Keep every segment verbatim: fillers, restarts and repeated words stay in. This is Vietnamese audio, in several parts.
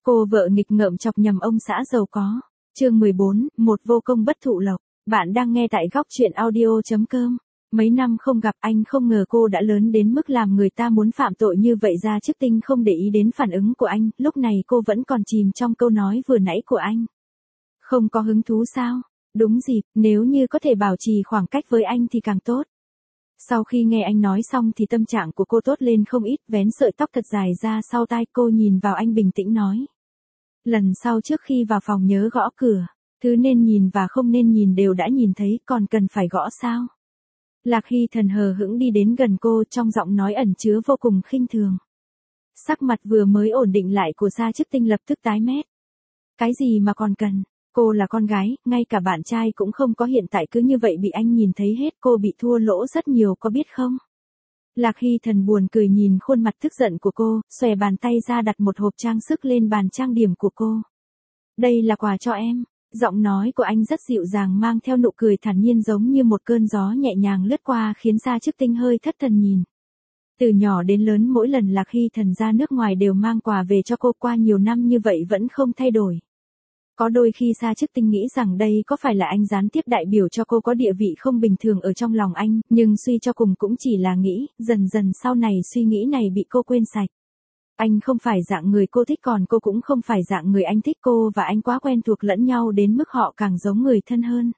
Cô vợ nghịch ngợm chọc nhầm ông xã giàu có. Chương mười bốn, một vô công bất thụ lộc. Bạn đang nghe tại góc truyện audio.com. Mấy năm không gặp anh không ngờ cô đã lớn đến mức làm người ta muốn phạm tội như vậy. Ra Chức Tinh không để ý đến phản ứng của anh, lúc này cô vẫn còn chìm trong câu nói vừa nãy của anh. Không có hứng thú sao? Đúng dịp, nếu như có thể bảo trì khoảng cách với anh thì càng tốt. Sau khi nghe anh nói xong thì tâm trạng của cô tốt lên không ít, vén sợi tóc thật dài ra sau tai, cô nhìn vào anh bình tĩnh nói. Lần sau trước khi vào phòng nhớ gõ cửa, thứ nên nhìn và không nên nhìn đều đã nhìn thấy, còn cần phải gõ sao? Lạc Hy Thần hờ hững đi đến gần cô, trong giọng nói ẩn chứa vô cùng khinh thường. Sắc mặt vừa mới ổn định lại của Sa Chức Tinh lập tức tái mét. Cái gì mà còn cần? Cô là con gái, ngay cả bạn trai cũng không có, hiện tại cứ như vậy bị anh nhìn thấy hết, cô bị thua lỗ rất nhiều có biết không? Lạc Hy Thần buồn cười nhìn khuôn mặt tức giận của cô, xòe bàn tay ra đặt một hộp trang sức lên bàn trang điểm của cô. Đây là quà cho em. Giọng nói của anh rất dịu dàng, mang theo nụ cười thản nhiên giống như một cơn gió nhẹ nhàng lướt qua, khiến Sa Chức Tinh hơi thất thần nhìn. Từ nhỏ đến lớn mỗi lần Lạc Hy Thần ra nước ngoài đều mang quà về cho cô, qua nhiều năm như vậy vẫn không thay đổi. Có đôi khi Sa Chức Tinh nghĩ rằng đây có phải là anh gián tiếp đại biểu cho cô có địa vị không bình thường ở trong lòng anh, nhưng suy cho cùng cũng chỉ là nghĩ, dần dần sau này suy nghĩ này bị cô quên sạch. Anh không phải dạng người cô thích, còn cô cũng không phải dạng người anh thích, cô và anh quá quen thuộc lẫn nhau đến mức họ càng giống người thân hơn.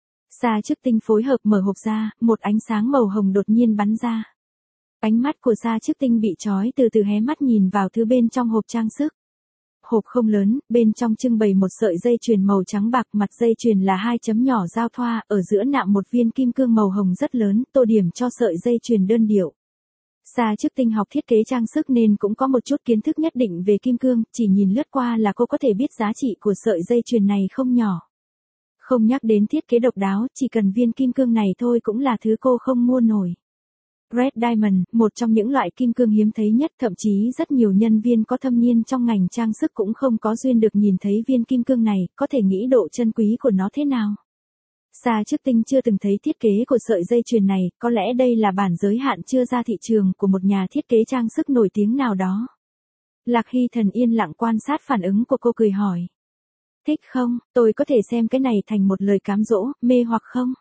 Sa Chức Tinh phối hợp mở hộp ra, một ánh sáng màu hồng đột nhiên bắn ra. Ánh mắt của Sa Chức Tinh bị chói, từ từ hé mắt nhìn vào thứ bên trong hộp trang sức. Hộp không lớn, bên trong trưng bày một sợi dây chuyền màu trắng bạc, mặt dây chuyền là hai chấm nhỏ giao thoa, ở giữa nạm một viên kim cương màu hồng rất lớn, tô điểm cho sợi dây chuyền đơn điệu. Sa Chức Tinh học thiết kế trang sức nên cũng có một chút kiến thức nhất định về kim cương, chỉ nhìn lướt qua là cô có thể biết giá trị của sợi dây chuyền này không nhỏ. Không nhắc đến thiết kế độc đáo, chỉ cần viên kim cương này thôi cũng là thứ cô không mua nổi. Red Diamond, một trong những loại kim cương hiếm thấy nhất, thậm chí rất nhiều nhân viên có thâm niên trong ngành trang sức cũng không có duyên được nhìn thấy viên kim cương này, có thể nghĩ độ chân quý của nó thế nào. Sa Chức Tinh chưa từng thấy thiết kế của sợi dây chuyền này, có lẽ đây là bản giới hạn chưa ra thị trường của một nhà thiết kế trang sức nổi tiếng nào đó. Lạc Hy Thần yên lặng quan sát phản ứng của cô, cười hỏi. Thích không? Tôi có thể xem cái này thành một lời cám dỗ, mê hoặc không?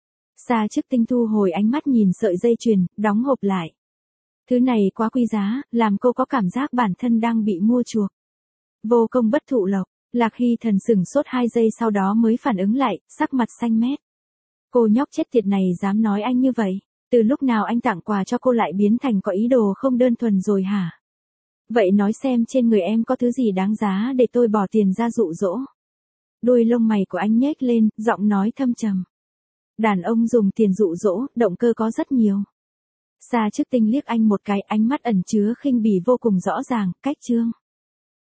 Sa Chức Tinh thu hồi ánh mắt nhìn sợi dây chuyền, đóng hộp lại. Thứ này quá quý giá, làm cô có cảm giác bản thân đang bị mua chuộc. Vô công bất thụ lộc. Lạc Hy Thần sửng sốt hai giây sau đó mới phản ứng lại, sắc mặt xanh mét. Cô nhóc chết tiệt này dám nói anh như vậy, từ lúc nào anh tặng quà cho cô lại biến thành có ý đồ không đơn thuần rồi hả? Vậy nói xem trên người em có thứ gì đáng giá để tôi bỏ tiền ra dụ dỗ. Đôi lông mày của anh nhếch lên, giọng nói thâm trầm. Đàn ông dùng tiền dụ dỗ, động cơ có rất nhiều. Sa Chức Tinh liếc anh một cái, ánh mắt ẩn chứa khinh bỉ vô cùng rõ ràng, cách chương.